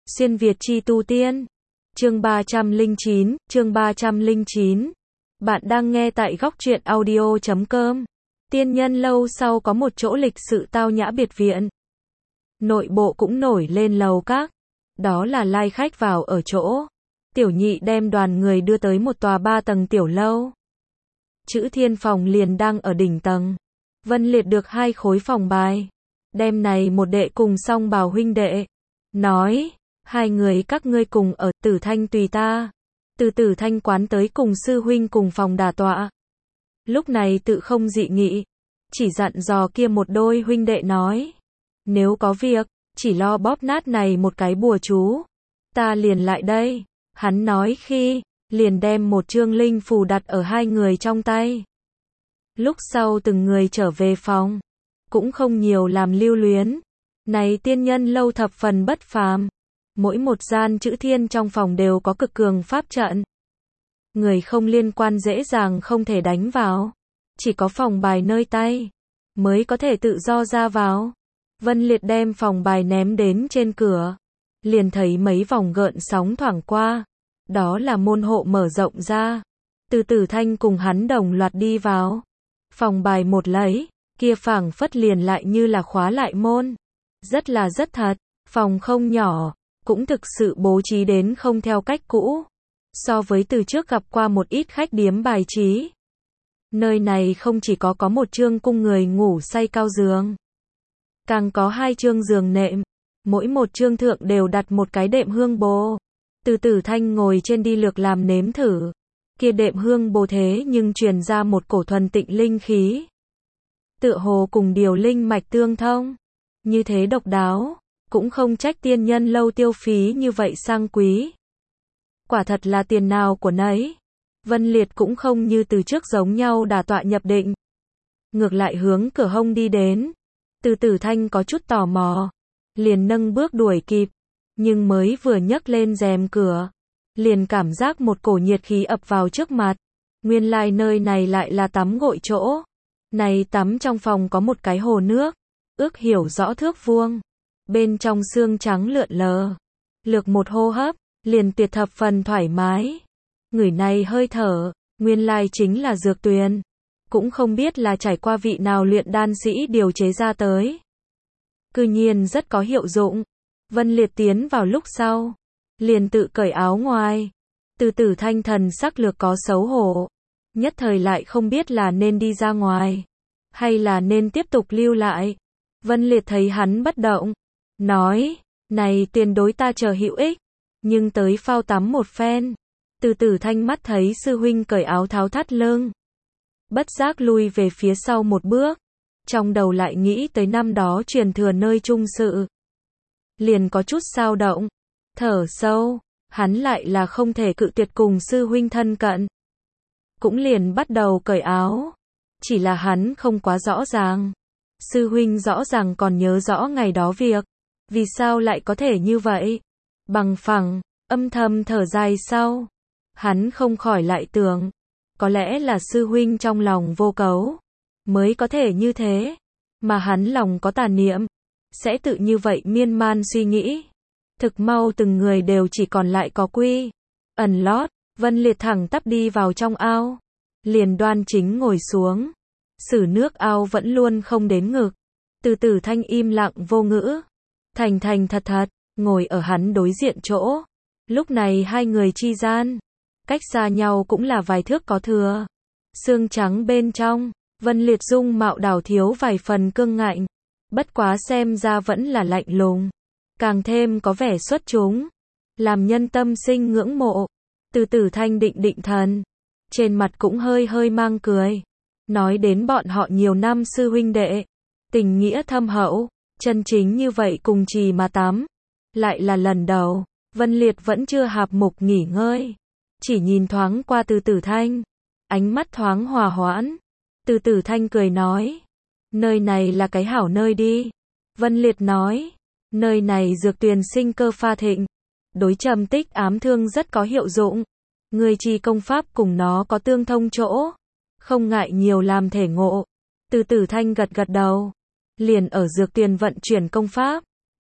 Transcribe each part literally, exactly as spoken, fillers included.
Xuyên Việt chi tu tiên. Chương ba trăm lẻ chín, chương ba trăm lẻ chín. Bạn đang nghe tại góc truyện audio chấm com. Tiên nhân lâu sau có một chỗ lịch sự tao nhã biệt viện. Nội bộ cũng nổi lên lầu các. Đó là lai khách vào ở chỗ. Tiểu nhị đem đoàn người đưa tới một tòa ba tầng tiểu lâu. Chữ Thiên phòng liền đang ở đỉnh tầng. Vân liệt được hai khối phòng bài. Đêm này một đệ cùng song bào huynh đệ. Nói, hai người các ngươi cùng ở, Tử Thanh tùy ta. Từ Tử Thanh quán tới cùng sư huynh cùng phòng đả tọa. Lúc này tự không dị nghị. Chỉ dặn dò kia một đôi huynh đệ nói. Nếu có việc, chỉ lo bóp nát này một cái bùa chú. Ta liền lại đây. Hắn nói khi, liền đem một chương linh phù đặt ở hai người trong tay. Lúc sau từng người trở về phòng. Cũng không nhiều làm lưu luyến. Này tiên nhân lâu thập phần bất phàm. Mỗi một gian chữ thiên trong phòng đều có cực cường pháp trận. Người không liên quan dễ dàng không thể đánh vào. Chỉ có phòng bài nơi tay mới có thể tự do ra vào. Vân Liệt đem phòng bài ném đến trên cửa. Liền thấy mấy vòng gợn sóng thoảng qua. Đó là môn hộ mở rộng ra. Từ Tử Thanh cùng hắn đồng loạt đi vào. Phòng bài một lấy, kia phảng phất liền lại như là khóa lại môn. Rất là rất thật, phòng không nhỏ, cũng thực sự bố trí đến không theo cách cũ. So với từ trước gặp qua một ít khách điếm bài trí. Nơi này không chỉ có có một chương cung người ngủ say cao giường. Càng có hai chương giường nệm. Mỗi một chương thượng đều đặt một cái đệm hương bồ. Từ Tử Thanh ngồi trên đi lược làm nếm thử. Kia đệm hương bồ thế nhưng truyền ra một cổ thuần tịnh linh khí. Tựa hồ cùng điều linh mạch tương thông. Như thế độc đáo, cũng không trách tiên nhân lâu tiêu phí như vậy sang quý. Quả thật là tiền nào của nấy. Vân Liệt cũng không như từ trước giống nhau đả tọa nhập định. Ngược lại hướng cửa hông đi đến. Từ Tử Thanh có chút tò mò. Liền nâng bước đuổi kịp. Nhưng mới vừa nhấc lên rèm cửa. Liền cảm giác một cổ nhiệt khí ập vào trước mặt. Nguyên lai nơi này lại là tắm gội chỗ. Này tắm trong phòng có một cái hồ nước. Ước hiểu rõ thước vuông. Bên trong xương trắng lượn lờ. Lược một hô hấp, liền tuyệt thập phần thoải mái. Người này hơi thở, nguyên lai chính là dược tuyền. Cũng không biết là trải qua vị nào luyện đan sĩ điều chế ra tới. Cư nhiên rất có hiệu dụng. Vân Liệt tiến vào lúc sau. Liền tự cởi áo ngoài. Từ Tử Thanh thần sắc lược có xấu hổ. Nhất thời lại không biết là nên đi ra ngoài. Hay là nên tiếp tục lưu lại. Vân Liệt thấy hắn bất động. Nói, này tiền đối ta chờ hữu ích. Nhưng tới phao tắm một phen. Từ Tử Thanh mắt thấy sư huynh cởi áo tháo thắt lưng. Bất giác lui về phía sau một bước. Trong đầu lại nghĩ tới năm đó truyền thừa nơi trung sự. Liền có chút xao động. Thở sâu, hắn lại là không thể cự tuyệt cùng sư huynh thân cận. Cũng liền bắt đầu cởi áo. Chỉ là hắn không quá rõ ràng. Sư huynh rõ ràng còn nhớ rõ ngày đó việc. Vì sao lại có thể như vậy? Bằng phẳng, âm thầm thở dài sau. Hắn không khỏi lại tưởng. Có lẽ là sư huynh trong lòng vô cấu. Mới có thể như thế. Mà hắn lòng có tà niệm. Sẽ tự như vậy miên man suy nghĩ. Thực mau từng người đều chỉ còn lại có quy. Ẩn lót, Vân Liệt thẳng tắp đi vào trong ao. Liền đoan chính ngồi xuống. Sử nước ao vẫn luôn không đến ngực. Từ Tử Thanh im lặng vô ngữ. Thành thành thật thật, ngồi ở hắn đối diện chỗ. Lúc này hai người chi gian. Cách xa nhau cũng là vài thước có thừa. Xương trắng bên trong, Vân Liệt dung mạo đảo thiếu vài phần cương ngạnh. Bất quá xem ra vẫn là lạnh lùng. Càng thêm có vẻ xuất chúng. Làm nhân tâm sinh ngưỡng mộ. Từ Tử Thanh định định thần. Trên mặt cũng hơi hơi mang cười. Nói đến bọn họ nhiều năm sư huynh đệ. Tình nghĩa thâm hậu. Chân chính như vậy cùng trì mà tắm. Lại là lần đầu. Vân Liệt vẫn chưa hạp mục nghỉ ngơi. Chỉ nhìn thoáng qua Từ Tử Thanh. Ánh mắt thoáng hòa hoãn. Từ Tử Thanh cười nói. Nơi này là cái hảo nơi đi. Vân Liệt nói. Nơi này dược tuyền sinh cơ pha thịnh. Đối trầm tích ám thương rất có hiệu dụng. Người chi công pháp cùng nó có tương thông chỗ. Không ngại nhiều làm thể ngộ. Từ Tử Thanh gật gật đầu. Liền ở dược tuyền vận chuyển công pháp.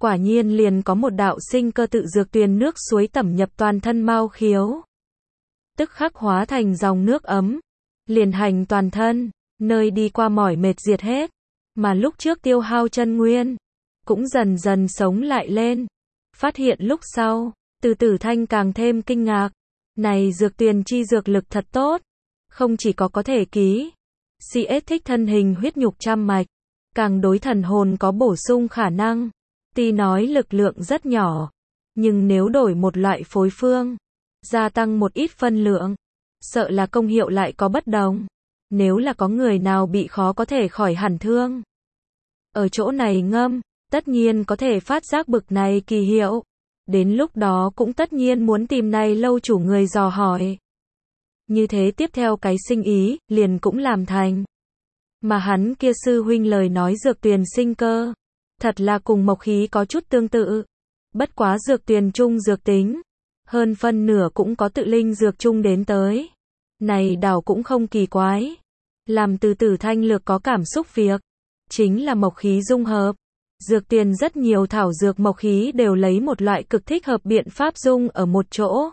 quả nhiên liền có một đạo sinh cơ tự dược tuyền nước suối tẩm nhập toàn thân Mao Khiếu. Tức khắc hóa thành dòng nước ấm, liền hành toàn thân, nơi đi qua mỏi mệt diệt hết, mà lúc trước tiêu hao chân nguyên, cũng dần dần sống lại lên. Phát hiện lúc sau, Từ Tử Thanh càng thêm kinh ngạc, này dược tuyền chi dược lực thật tốt, không chỉ có có thể ký, xê ét thích thân hình huyết nhục trăm mạch, càng đối thần hồn có bổ sung khả năng. Tuy nói lực lượng rất nhỏ, nhưng nếu đổi một loại phối phương, gia tăng một ít phân lượng, sợ là công hiệu lại có bất đồng. Nếu là có người nào bị khó có thể khỏi hẳn thương, ở chỗ này ngâm, tất nhiên có thể phát giác bực này kỳ hiệu. Đến lúc đó cũng tất nhiên muốn tìm này lâu chủ người dò hỏi. Như thế tiếp theo cái sinh ý, liền cũng làm thành. Mà hắn kia sư huynh lời nói dược tuyền sinh cơ, thật là cùng mộc khí có chút tương tự. Bất quá dược tuyền chung dược tính, hơn phân nửa cũng có tự linh dược chung đến tới. Này đảo cũng không kỳ quái. Làm Từ Tử Thanh lược có cảm xúc việc, chính là mộc khí dung hợp. Dược tuyền rất nhiều thảo dược mộc khí đều lấy một loại cực thích hợp biện pháp dung ở một chỗ.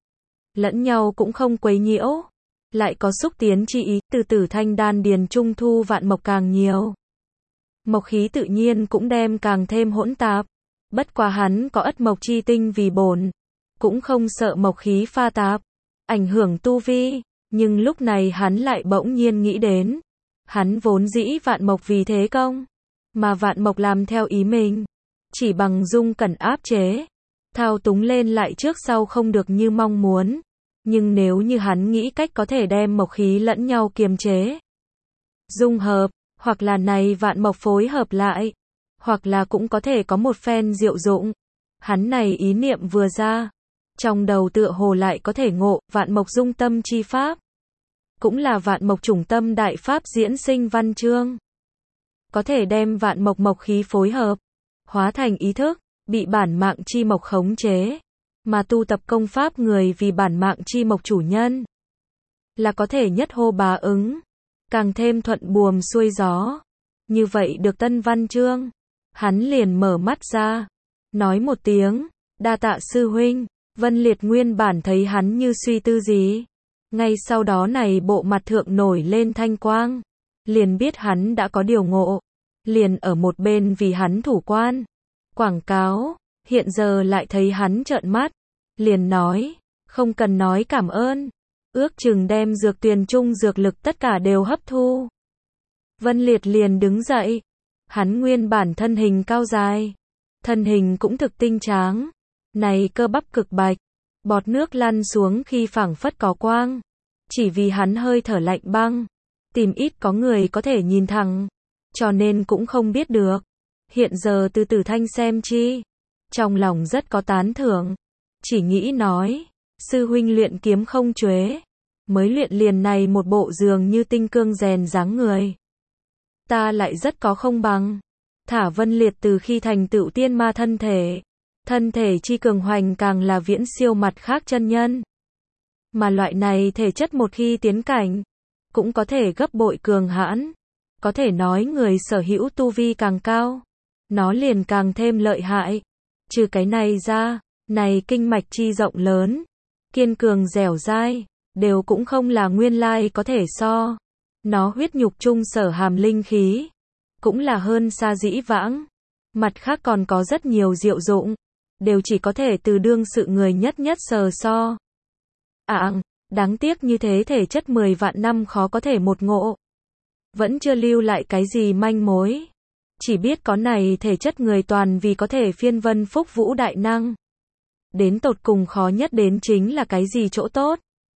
Lẫn nhau cũng không quấy nhiễu. Lại có xúc tiến chi ý, Từ Tử Thanh đan điền trung thu vạn mộc càng nhiều. Mộc khí tự nhiên cũng đem càng thêm hỗn tạp. Bất quá hắn có ất mộc chi tinh vì bổn, cũng không sợ mộc khí pha tạp, ảnh hưởng tu vi. Nhưng lúc này hắn lại bỗng nhiên nghĩ đến, hắn vốn dĩ vạn mộc vì thế công, mà vạn mộc làm theo ý mình, chỉ bằng dung cẩn áp chế, thao túng lên lại trước sau không được như mong muốn. Nhưng nếu như hắn nghĩ cách có thể đem mộc khí lẫn nhau kiềm chế, dung hợp, hoặc là này vạn mộc phối hợp lại, hoặc là cũng có thể có một phen diệu dụng. Hắn này ý niệm vừa ra, trong đầu tựa hồ lại có thể ngộ, vạn mộc dung tâm chi pháp. Cũng là vạn mộc chủng tâm đại pháp diễn sinh văn chương. Có thể đem vạn mộc mộc khí phối hợp, hóa thành ý thức, bị bản mạng chi mộc khống chế. Mà tu tập công pháp người vì bản mạng chi mộc chủ nhân, là có thể nhất hô bá ứng, càng thêm thuận buồm xuôi gió. Như vậy được tân văn chương, hắn liền mở mắt ra, nói một tiếng, đa tạ sư huynh. Vân Liệt nguyên bản thấy hắn như suy tư gì, ngay sau đó này bộ mặt thượng nổi lên thanh quang, liền biết hắn đã có điều ngộ, liền ở một bên vì hắn thủ quan, quảng cáo. Hiện giờ lại thấy hắn trợn mắt, liền nói, không cần nói cảm ơn, ước chừng đem dược tuyền chung dược lực tất cả đều hấp thu. Vân Liệt liền đứng dậy, hắn nguyên bản thân hình cao dài, thân hình cũng thực tinh tráng, này cơ bắp cực bạch, bọt nước lăn xuống khi phảng phất có quang, chỉ vì hắn hơi thở lạnh băng, tìm ít có người có thể nhìn thẳng, cho nên cũng không biết được. Hiện giờ Từ Tử Thanh xem chi, trong lòng rất có tán thưởng, chỉ nghĩ nói, sư huynh luyện kiếm không chuế, mới luyện liền này một bộ dường như tinh cương rèn dáng người. Ta lại rất có không bằng. Thả Vân Liệt từ khi thành tựu tiên ma thân thể, thân thể chi cường hoành càng là viễn siêu mặt khác chân nhân. Mà loại này thể chất một khi tiến cảnh, cũng có thể gấp bội cường hãn. Có thể nói người sở hữu tu vi càng cao, nó liền càng thêm lợi hại. Trừ cái này ra, này kinh mạch chi rộng lớn, kiên cường dẻo dai, đều cũng không là nguyên lai có thể so. Nó huyết nhục chung sở hàm linh khí, cũng là hơn xa dĩ vãng. Mặt khác còn có rất nhiều diệu dụng, đều chỉ có thể từ đương sự người nhất nhất sờ so. À, đáng tiếc như thế thể chất mười vạn năm khó có thể một ngộ. Vẫn chưa lưu lại cái gì manh mối. Chỉ biết có này thể chất người toàn vì có thể phiên vân phúc vũ đại năng. Đến tột cùng khó nhất đến chính là cái gì chỗ tốt.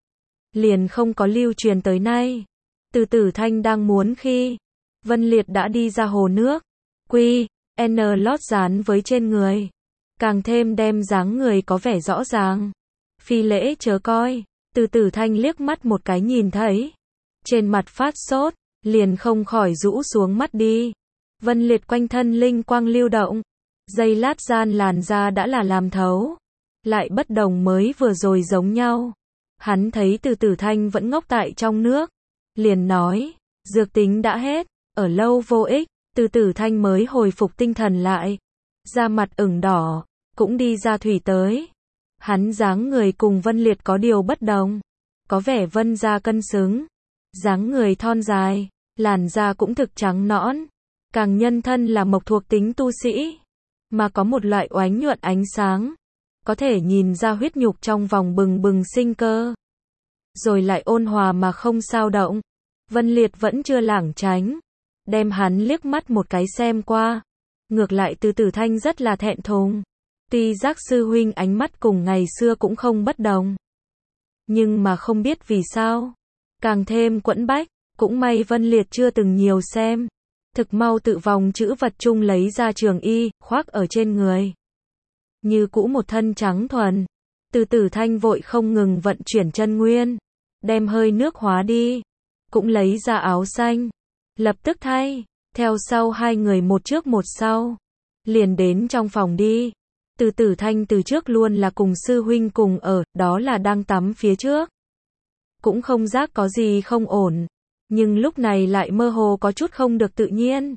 Liền không có lưu truyền tới nay. Từ Tử Thanh đang muốn khi, Vân Liệt đã đi ra hồ nước. Quy, N lót dán với trên người. Càng thêm đem dáng người có vẻ rõ ràng. Phi lễ chớ coi, Từ Tử Thanh liếc mắt một cái nhìn thấy. Trên mặt phát sốt, liền không khỏi rũ xuống mắt đi. Vân Liệt quanh thân linh quang lưu động. Giây lát gian làn da đã là làm thấu. Lại bất đồng mới vừa rồi giống nhau. Hắn thấy Từ Tử Thanh vẫn ngốc tại trong nước. Liền nói, dược tính đã hết, ở lâu vô ích. Từ Tử Thanh mới hồi phục tinh thần lại. da mặt ửng đỏ, cũng đi ra thủy tới. Hắn dáng người cùng Vân Liệt có điều bất đồng. Có vẻ Vân da cân xứng, dáng người thon dài, làn da cũng thực trắng nõn. Càng nhân thân là mộc thuộc tính tu sĩ, mà có một loại oánh nhuận ánh sáng, có thể nhìn ra huyết nhục trong vòng bừng bừng sinh cơ. Rồi lại ôn hòa mà không xao động. Vân Liệt vẫn chưa lảng tránh, đem hắn liếc mắt một cái xem qua. Ngược lại Từ Tử Thanh rất là thẹn thùng. Tuy giác sư huynh ánh mắt cùng ngày xưa cũng không bất đồng, nhưng mà không biết vì sao, càng thêm quẫn bách. Cũng may Vân Liệt chưa từng nhiều xem, thực mau tự vòng chữ vật chung lấy ra trường y, khoác ở trên người. Như cũ một thân trắng thuần. Từ Tử Thanh vội không ngừng vận chuyển chân nguyên, đem hơi nước hóa đi, cũng lấy ra áo xanh, lập tức thay, theo sau hai người một trước một sau, liền đến trong phòng đi. Từ Tử Thanh từ trước luôn là cùng sư huynh cùng ở, đó là đang tắm phía trước. Cũng không giác có gì không ổn, nhưng lúc này lại mơ hồ có chút không được tự nhiên.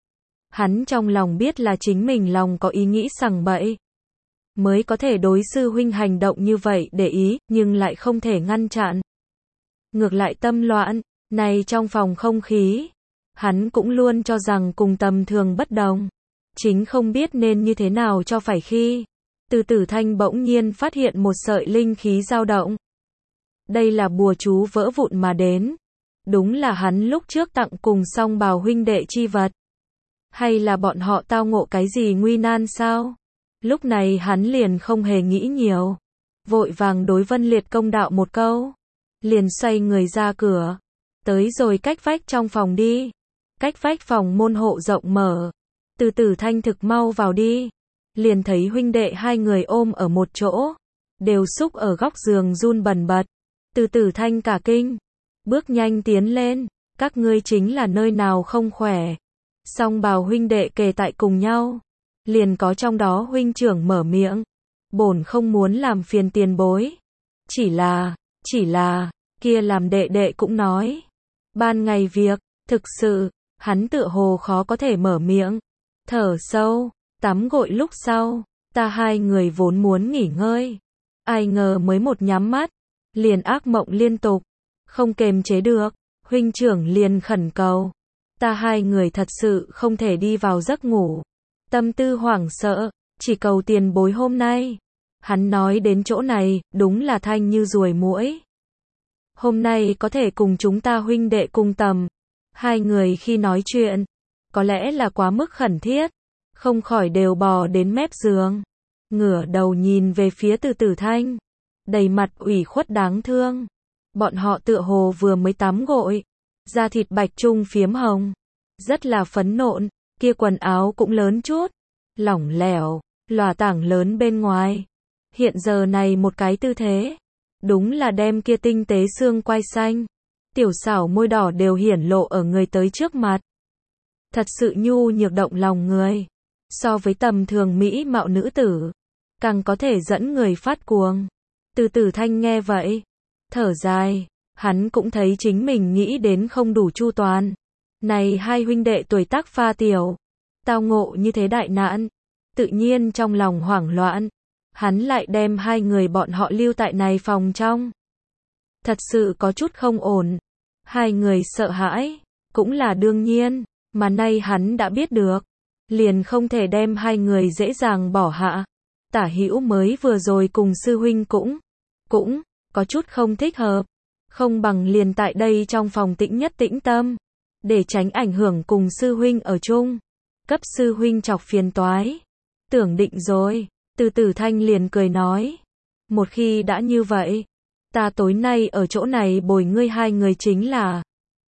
Hắn trong lòng biết là chính mình lòng có ý nghĩ sằng bậy, mới có thể đối sư huynh hành động như vậy để ý, nhưng lại không thể ngăn chặn. Ngược lại tâm loạn, này trong phòng không khí, hắn cũng luôn cho rằng cùng tầm thường bất đồng. Chính không biết nên như thế nào cho phải khi Từ Tử Thanh bỗng nhiên phát hiện một sợi linh khí dao động. Đây là bùa chú vỡ vụn mà đến. Đúng là hắn lúc trước tặng cùng Song Bào huynh đệ chi vật. Hay là bọn họ tao ngộ cái gì nguy nan sao? Lúc này hắn liền không hề nghĩ nhiều, vội vàng đối Vân Liệt công đạo một câu, liền xoay người ra cửa, tới rồi cách vách trong phòng đi. Cách vách phòng môn hộ rộng mở, Từ Tử Thanh thực mau vào đi, liền thấy huynh đệ hai người ôm ở một chỗ, đều xúc ở góc giường run bần bật. Từ Tử Thanh cả kinh, bước nhanh tiến lên, các ngươi chính là nơi nào không khỏe? Song Bào huynh đệ kề tại cùng nhau, liền có trong đó huynh trưởng mở miệng, bổn không muốn làm phiền tiền bối, chỉ là, chỉ là, kia làm đệ đệ cũng nói, ban ngày việc, thực sự, hắn tựa hồ khó có thể mở miệng, thở sâu, tắm gội lúc sau, ta hai người vốn muốn nghỉ ngơi, ai ngờ mới một nhắm mắt, liền ác mộng liên tục, không kềm chế được, huynh trưởng liền khẩn cầu, ta hai người thật sự không thể đi vào giấc ngủ, tâm tư hoảng sợ, chỉ cầu tiền bối hôm nay. Hắn nói đến chỗ này, đúng là thanh như ruồi muỗi. Hôm nay có thể cùng chúng ta huynh đệ cùng tầm. Hai người khi nói chuyện, có lẽ là quá mức khẩn thiết, không khỏi đều bò đến mép giường, ngửa đầu nhìn về phía Từ Tử Thanh, đầy mặt ủy khuất đáng thương. Bọn họ tựa hồ vừa mới tắm gội, da thịt bạch trung phiếm hồng, rất là phấn nộn, kia quần áo cũng lớn chút, lỏng lẻo, lòa tảng lớn bên ngoài. Hiện giờ này một cái tư thế, đúng là đem kia tinh tế xương quai xanh, tiểu xảo môi đỏ đều hiển lộ ở người tới trước mặt. Thật sự nhu nhược động lòng người, so với tầm thường mỹ mạo nữ tử, càng có thể dẫn người phát cuồng. Từ Tử Thanh nghe vậy, thở dài, hắn cũng thấy chính mình nghĩ đến không đủ chu toàn. Này hai huynh đệ tuổi tác pha tiểu, tao ngộ như thế đại nạn, tự nhiên trong lòng hoảng loạn, hắn lại đem hai người bọn họ lưu tại này phòng trong. Thật sự có chút không ổn, hai người sợ hãi, cũng là đương nhiên, mà nay hắn đã biết được, liền không thể đem hai người dễ dàng bỏ hạ. Tả Hữu mới vừa rồi cùng sư huynh cũng, cũng, có chút không thích hợp, không bằng liền tại đây trong phòng tĩnh nhất tĩnh tâm, để tránh ảnh hưởng cùng sư huynh ở chung, cấp sư huynh chọc phiền toái. Tưởng định rồi, Từ Tử Thanh liền cười nói, một khi đã như vậy, ta tối nay ở chỗ này bồi ngươi hai người chính là.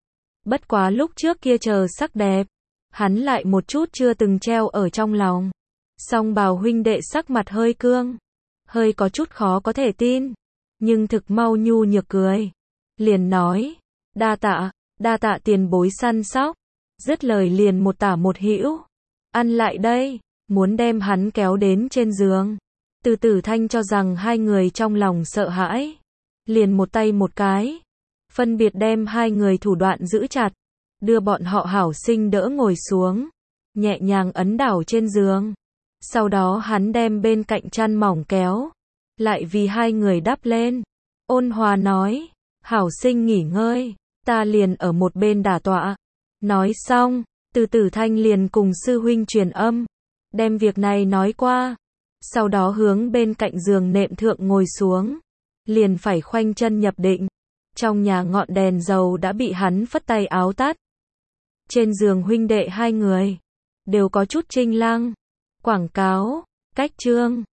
Bất quá lúc trước kia chờ sắc đẹp, hắn lại một chút chưa từng treo ở trong lòng. Song Bào huynh đệ sắc mặt hơi cương, hơi có chút khó có thể tin, nhưng thực mau nhu nhược cười, liền nói, đa tạ, đa tạ tiền bối săn sóc. Dứt lời liền một tả một hữu, ăn lại đây, muốn đem hắn kéo đến trên giường. Từ Tử Thanh cho rằng hai người trong lòng sợ hãi, liền một tay một cái, phân biệt đem hai người thủ đoạn giữ chặt, đưa bọn họ hảo sinh đỡ ngồi xuống, nhẹ nhàng ấn đảo trên giường. Sau đó hắn đem bên cạnh chăn mỏng kéo lại vì hai người đắp lên. Ôn Hòa nói, hảo sinh nghỉ ngơi, ta liền ở một bên đả tọa. Nói xong, Từ Tử Thanh liền cùng sư huynh truyền âm, đem việc này nói qua. Sau đó hướng bên cạnh giường nệm thượng ngồi xuống, liền phải khoanh chân nhập định. Trong nhà ngọn đèn dầu đã bị hắn phất tay áo tắt. Trên giường huynh đệ hai người đều có chút trinh lăng. Quảng cáo, cách chương